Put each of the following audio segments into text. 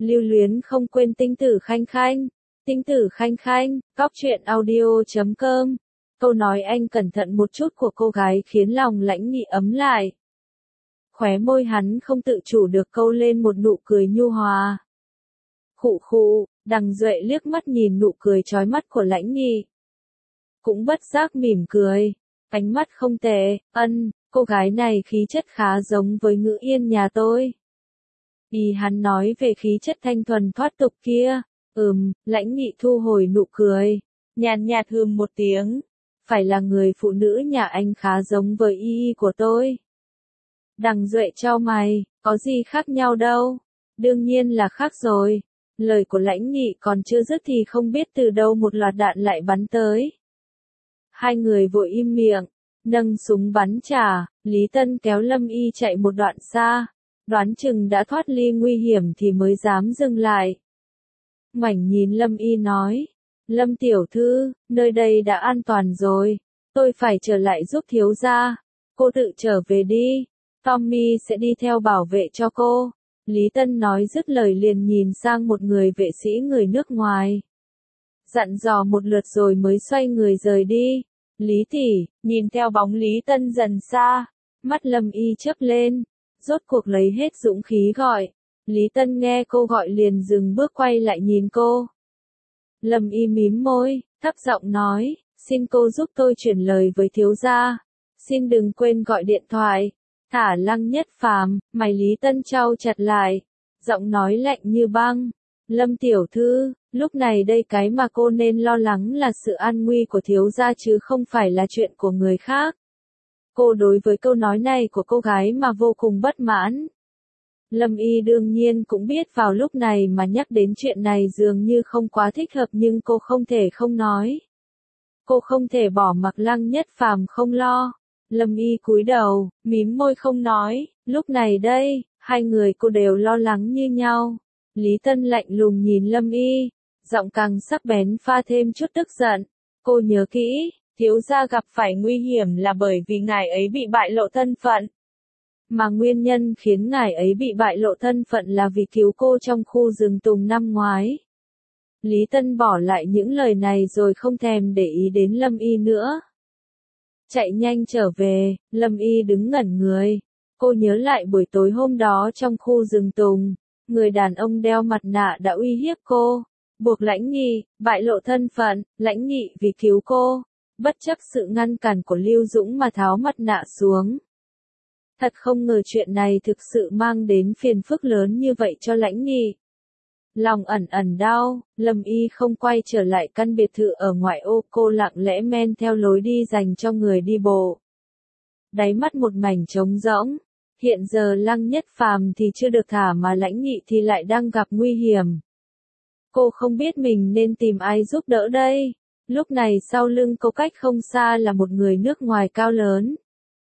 Lưu luyến không quên tinh tử khanh khanh. Tinh tử khanh khanh, cóc truyện audio.com. Câu nói anh cẩn thận một chút của cô gái khiến lòng Lãnh Nghị ấm lại. Khóe môi hắn không tự chủ được câu lên một nụ cười nhu hòa. Khụ khụ, Đằng Duệ liếc mắt nhìn nụ cười chói mắt của Lãnh Nghị. Cũng bất giác mỉm cười. Ánh mắt không tệ, cô gái này khí chất khá giống với Ngữ Yên nhà tôi. Hắn nói về khí chất thanh thuần thoát tục kia. Lãnh Nghị thu hồi nụ cười. Nhàn nhạt hừm một tiếng. Phải là người phụ nữ nhà anh khá giống với y của tôi. Đằng Duệ chau mày, có gì khác nhau đâu. Đương nhiên là khác rồi. Lời của Lãnh Nghị còn chưa dứt thì không biết từ đâu một loạt đạn lại bắn tới. Hai người vội im miệng, nâng súng bắn trả. Lý Tân kéo Lâm Y chạy một đoạn xa. Đoán chừng đã thoát ly nguy hiểm thì mới dám dừng lại. Ngoảnh nhìn Lâm Y nói. Lâm tiểu thư, nơi đây đã an toàn rồi. Tôi phải trở lại giúp thiếu gia. Cô tự trở về đi. Tommy sẽ đi theo bảo vệ cho cô. Lý Tân nói dứt lời liền nhìn sang một người vệ sĩ người nước ngoài. Dặn dò một lượt rồi mới xoay người rời đi. Lý tỷ, nhìn theo bóng Lý Tân dần xa. Mắt Lâm Y chớp lên. Rốt cuộc lấy hết dũng khí gọi. Lý Tân nghe cô gọi liền dừng bước quay lại nhìn cô. Lâm Y mím môi, thấp giọng nói, xin cô giúp tôi chuyển lời với thiếu gia. Xin đừng quên gọi điện thoại. Thả Lăng Nhất Phàm, mày Lý Tân chau chặt lại. Giọng nói lạnh như băng. Lâm tiểu thư, lúc này đây cái mà cô nên lo lắng là sự an nguy của thiếu gia chứ không phải là chuyện của người khác. Cô đối với câu nói này của cô gái mà vô cùng bất mãn. Lâm Y đương nhiên cũng biết vào lúc này mà nhắc đến chuyện này dường như không quá thích hợp nhưng cô không thể không nói. Cô không thể bỏ mặc Lăng Nhất Phàm không lo. Lâm Y cúi đầu, mím môi không nói, lúc này đây, hai người cô đều lo lắng như nhau. Lý Tân lạnh lùng nhìn Lâm Y, giọng càng sắc bén pha thêm chút tức giận. Cô nhớ kỹ, thiếu gia gặp phải nguy hiểm là bởi vì ngài ấy bị bại lộ thân phận. Mà nguyên nhân khiến ngài ấy bị bại lộ thân phận là vì cứu cô trong khu rừng tùng năm ngoái. Lý Tân bỏ lại những lời này rồi không thèm để ý đến Lâm Y nữa. Chạy nhanh trở về, Lâm Y đứng ngẩn người. Cô nhớ lại buổi tối hôm đó trong khu rừng tùng, người đàn ông đeo mặt nạ đã uy hiếp cô, buộc Lãnh Nghị bại lộ thân phận. Lãnh Nghị vì cứu cô, bất chấp sự ngăn cản của Lưu Dũng mà tháo mặt nạ xuống. Thật không ngờ chuyện này thực sự mang đến phiền phức lớn như vậy cho Lãnh Nghị. Lòng ẩn ẩn đau, Lâm Y không quay trở lại căn biệt thự ở ngoại ô, cô lặng lẽ men theo lối đi dành cho người đi bộ. Đáy mắt một mảnh trống rỗng, hiện giờ Lăng Nhất Phàm thì chưa được thả mà Lãnh Nghị thì lại đang gặp nguy hiểm. Cô không biết mình nên tìm ai giúp đỡ đây. Lúc này sau lưng cô cách không xa là một người nước ngoài cao lớn.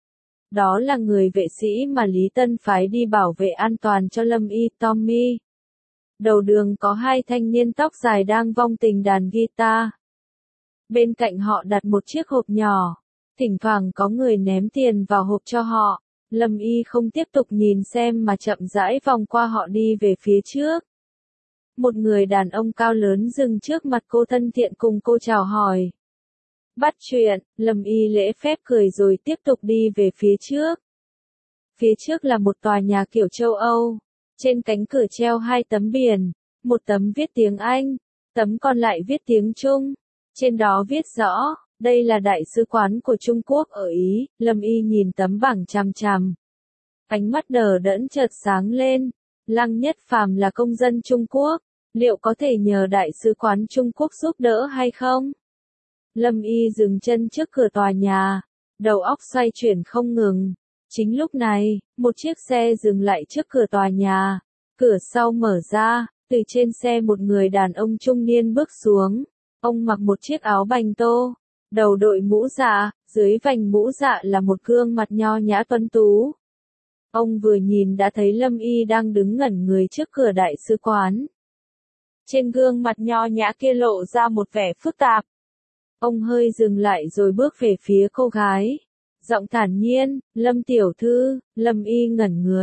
Đó là người vệ sĩ mà Lý Tân phái đi bảo vệ an toàn cho Lâm Y, Tommy. Đầu đường có hai thanh niên tóc dài đang vong tình đàn guitar. Bên cạnh họ đặt một chiếc hộp nhỏ. Thỉnh thoảng có người ném tiền vào hộp cho họ. Lâm Y không tiếp tục nhìn xem mà chậm rãi vòng qua họ đi về phía trước. Một người đàn ông cao lớn dừng trước mặt cô thân thiện cùng cô chào hỏi. Bắt chuyện, Lâm Y lễ phép cười rồi tiếp tục đi về phía trước. Phía trước là một tòa nhà kiểu châu Âu. Trên cánh cửa treo hai tấm biển, một tấm viết tiếng Anh, tấm còn lại viết tiếng Trung. Trên đó viết rõ, đây là đại sứ quán của Trung Quốc ở Ý. Lâm Y nhìn tấm bảng chằm chằm. Ánh mắt đờ đẫn chợt sáng lên. Lăng Nhất Phàm là công dân Trung Quốc, liệu có thể nhờ đại sứ quán Trung Quốc giúp đỡ hay không? Lâm Y dừng chân trước cửa tòa nhà, đầu óc xoay chuyển không ngừng. Chính lúc này, một chiếc xe dừng lại trước cửa tòa nhà, cửa sau mở ra, từ trên xe một người đàn ông trung niên bước xuống. Ông mặc một chiếc áo bành tô, đầu đội mũ dạ, dưới vành mũ dạ là một gương mặt nho nhã tuấn tú. Ông vừa nhìn đã thấy Lâm Y đang đứng ngẩn người trước cửa đại sứ quán. Trên gương mặt nho nhã kia lộ ra một vẻ phức tạp. Ông hơi dừng lại rồi bước về phía cô gái. Giọng thản nhiên, Lâm tiểu thư. Lâm Y ngẩn người,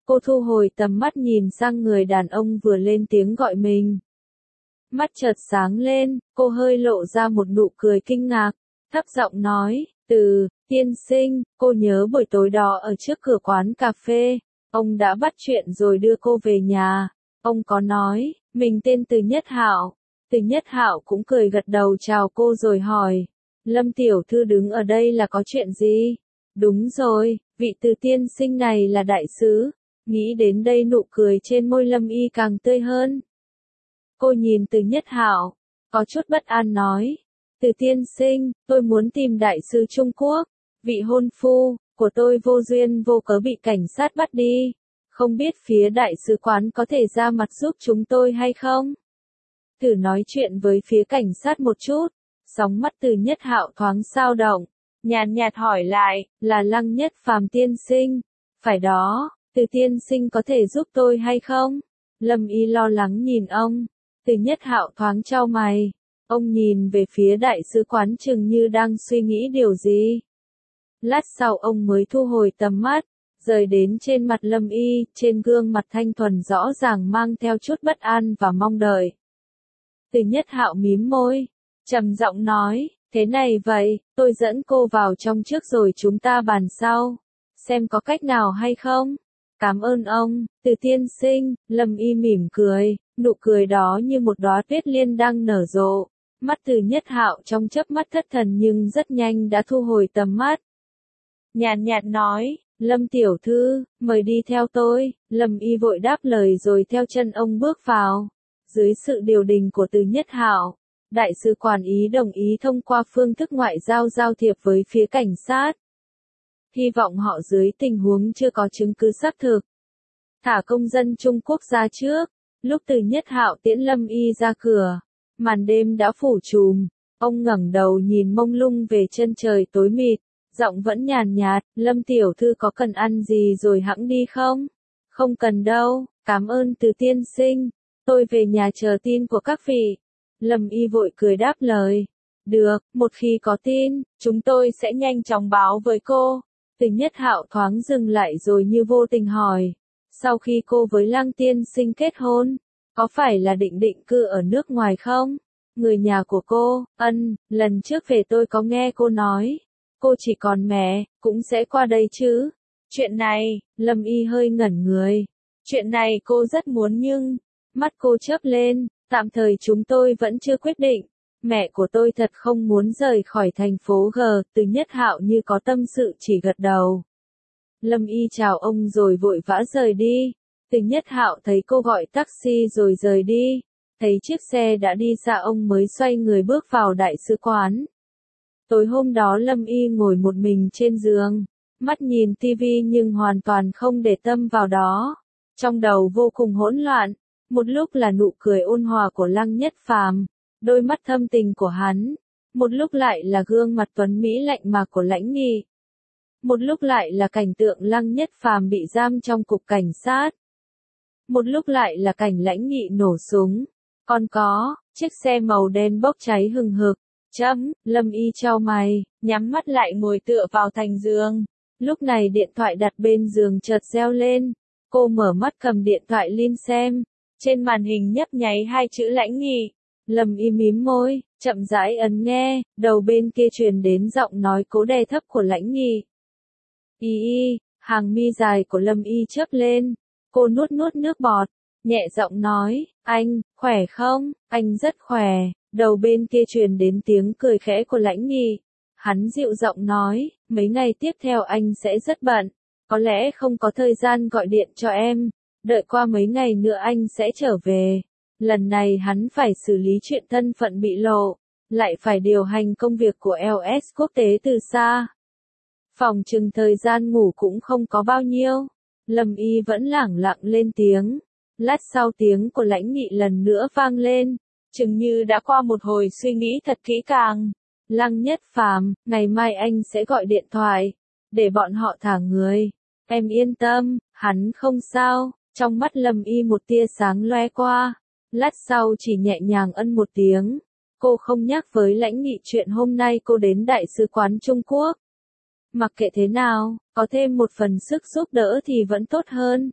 Cô thu hồi tầm mắt nhìn sang người đàn ông vừa lên tiếng gọi mình. Mắt chợt sáng lên, cô hơi lộ ra một nụ cười kinh ngạc, thấp giọng nói, tiên sinh, cô nhớ buổi tối đó ở trước cửa quán cà phê, ông đã bắt chuyện rồi đưa cô về nhà. Ông có nói, mình tên Từ Nhất Hạo. Từ Nhất Hạo cũng cười gật đầu chào cô rồi hỏi, Lâm tiểu thư đứng ở đây là có chuyện gì? Đúng rồi, vị Từ tiên sinh này là đại sứ. Nghĩ đến đây nụ cười trên môi Lâm Y càng tươi hơn. Cô nhìn Từ Nhất Hạo, có chút bất an nói, Từ tiên sinh, tôi muốn tìm đại sứ Trung Quốc, vị hôn phu của tôi vô duyên vô cớ bị cảnh sát bắt đi. Không biết phía đại sứ quán có thể ra mặt giúp chúng tôi hay không? Thử nói chuyện với phía cảnh sát một chút. Sóng mắt Từ Nhất Hạo thoáng xao động, nhàn nhạt hỏi lại, là Lăng Nhất Phàm tiên sinh? Phải đó, Từ tiên sinh có thể giúp tôi hay không? Lâm Y lo lắng nhìn ông. Từ Nhất Hạo thoáng chau mày. Ông nhìn về phía đại sứ quán chừng như đang suy nghĩ điều gì. Lát sau ông mới thu hồi tầm mắt, rời đến trên mặt Lâm Y, trên gương mặt thanh thuần rõ ràng mang theo chút bất an và mong đợi. Từ Nhất Hạo mím môi, trầm giọng nói, thế này vậy, tôi dẫn cô vào trong trước rồi chúng ta bàn sau, xem có cách nào hay không. Cảm ơn ông, Từ tiên sinh. Lâm Y mỉm cười, nụ cười đó như một đóa tuyết liên đang nở rộ. Mắt Từ Nhất Hạo trong chớp mắt thất thần nhưng rất nhanh đã thu hồi tầm mắt. Nhàn nhạt nói, Lâm tiểu thư, mời đi theo tôi. Lâm Y vội đáp lời rồi theo chân ông bước vào. Dưới sự điều đình của Từ Nhất Hạo, đại sứ quán Ý đồng ý thông qua phương thức ngoại giao giao thiệp với phía cảnh sát. Hy vọng họ dưới tình huống chưa có chứng cứ xác thực, thả công dân Trung Quốc ra trước. Lúc Từ Nhất Hạo tiễn Lâm Y ra cửa, màn đêm đã phủ trùm. Ông ngẩng đầu nhìn mông lung về chân trời tối mịt, giọng vẫn nhàn nhạt, Lâm tiểu thư có cần ăn gì rồi hẵng đi không? Không cần đâu, cảm ơn Từ tiên sinh. Tôi về nhà chờ tin của các vị. Lâm Y vội cười đáp lời. Được, một khi có tin, chúng tôi sẽ nhanh chóng báo với cô. Từ Nhất Hạo thoáng dừng lại rồi như vô tình hỏi. Sau khi cô với Lăng tiên sinh kết hôn, có phải là định cư ở nước ngoài không? Người nhà của cô, lần trước về tôi có nghe cô nói, cô chỉ còn mẹ, cũng sẽ qua đây chứ. Chuyện này, Lâm Y hơi ngẩn người. Chuyện này cô rất muốn nhưng, mắt cô chớp lên, tạm thời chúng tôi vẫn chưa quyết định. Mẹ của tôi thật không muốn rời khỏi thành phố G. Từ Nhất Hạo như có tâm sự chỉ gật đầu. Lâm Y chào ông rồi vội vã rời đi. Từ Nhất Hạo thấy cô gọi taxi rồi rời đi. Thấy chiếc xe đã đi xa ông mới xoay người bước vào đại sứ quán. Tối hôm đó Lâm Y ngồi một mình trên giường, mắt nhìn tivi nhưng hoàn toàn không để tâm vào đó. Trong đầu vô cùng hỗn loạn, một lúc là nụ cười ôn hòa của Lăng Nhất Phàm, đôi mắt thâm tình của hắn, một lúc lại là gương mặt tuấn mỹ lạnh mạc của Lãnh Nghị. Một lúc lại là cảnh tượng Lăng Nhất Phàm bị giam trong cục cảnh sát. Một lúc lại là cảnh Lãnh Nghị nổ súng. Còn có, chiếc xe màu đen bốc cháy hừng hực. Lâm Y chau mày, nhắm mắt lại ngồi tựa vào thành giường. Lúc này điện thoại đặt bên giường chợt reo lên. Cô mở mắt cầm điện thoại lên xem. Trên màn hình nhấp nháy hai chữ Lãnh Nghị. Lâm Y mím môi, chậm rãi ấn nghe, đầu bên kia truyền đến giọng nói cố đè thấp của Lãnh Nghị. Hàng mi dài của Lâm Y chớp lên. Cô nuốt nước bọt, nhẹ giọng nói, anh, khỏe không? Anh rất khỏe. Đầu bên kia truyền đến tiếng cười khẽ của Lãnh Nghị. Hắn dịu giọng nói, mấy ngày tiếp theo anh sẽ rất bận, có lẽ không có thời gian gọi điện cho em, đợi qua mấy ngày nữa anh sẽ trở về. Lần này hắn phải xử lý chuyện thân phận bị lộ, lại phải điều hành công việc của LS quốc tế từ xa. Phòng chừng thời gian ngủ cũng không có bao nhiêu. Lâm Y vẫn lẳng lặng lên tiếng. Lát sau tiếng của Lãnh Nghị lần nữa vang lên, chừng như đã qua một hồi suy nghĩ thật kỹ càng. Lăng Nhất Phàm, ngày mai anh sẽ gọi điện thoại, để bọn họ thả người. Em yên tâm, hắn không sao. Trong mắt Lâm Y một tia sáng lóe qua. Lát sau chỉ nhẹ nhàng ân một tiếng. Cô không nhắc với Lãnh Nghị chuyện hôm nay cô đến Đại sứ quán Trung Quốc. Mặc kệ thế nào, có thêm một phần sức giúp đỡ thì vẫn tốt hơn.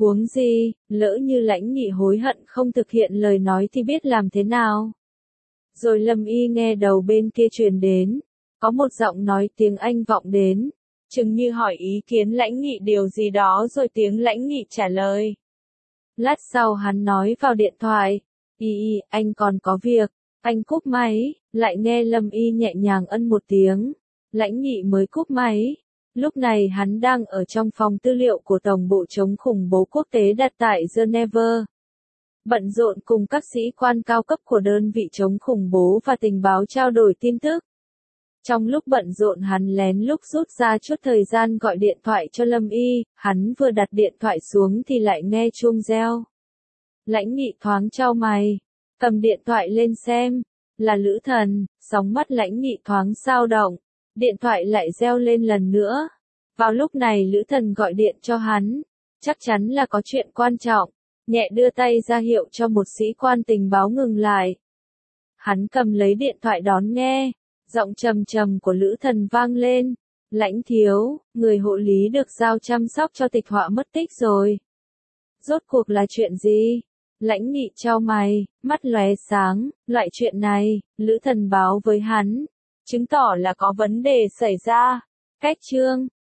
Huống gì, lỡ như Lãnh Nghị hối hận không thực hiện lời nói thì biết làm thế nào? Rồi Lâm Y nghe đầu bên kia truyền đến, có một giọng nói tiếng Anh vọng đến, chừng như hỏi ý kiến Lãnh Nghị điều gì đó rồi tiếng Lãnh Nghị trả lời. Lát sau hắn nói vào điện thoại, anh còn có việc, anh cúp máy, lại nghe Lâm Y nhẹ nhàng ân một tiếng, Lãnh Nghị mới cúp máy. Lúc này hắn đang ở trong phòng tư liệu của Tổng bộ chống khủng bố quốc tế đặt tại Geneva. Bận rộn cùng các sĩ quan cao cấp của đơn vị chống khủng bố và tình báo trao đổi tin tức. Trong lúc bận rộn hắn lén lút rút ra chút thời gian gọi điện thoại cho Lâm Y, hắn vừa đặt điện thoại xuống thì lại nghe chuông reo. Lãnh Nghị thoáng chau mày, cầm điện thoại lên xem, là Lữ Thần, sóng mắt Lãnh Nghị thoáng dao động, điện thoại lại reo lên lần nữa. Vào lúc này Lữ Thần gọi điện cho hắn, chắc chắn là có chuyện quan trọng, nhẹ đưa tay ra hiệu cho một sĩ quan tình báo ngừng lại. Hắn cầm lấy điện thoại đón nghe, giọng trầm trầm của Lữ Thần vang lên, Lãnh thiếu, người hộ lý được giao chăm sóc cho tịch họa mất tích rồi. Rốt cuộc là chuyện gì? Lãnh Nghị chau mày, mắt lóe sáng, loại chuyện này, Lữ Thần báo với hắn, chứng tỏ là có vấn đề xảy ra. Cách chương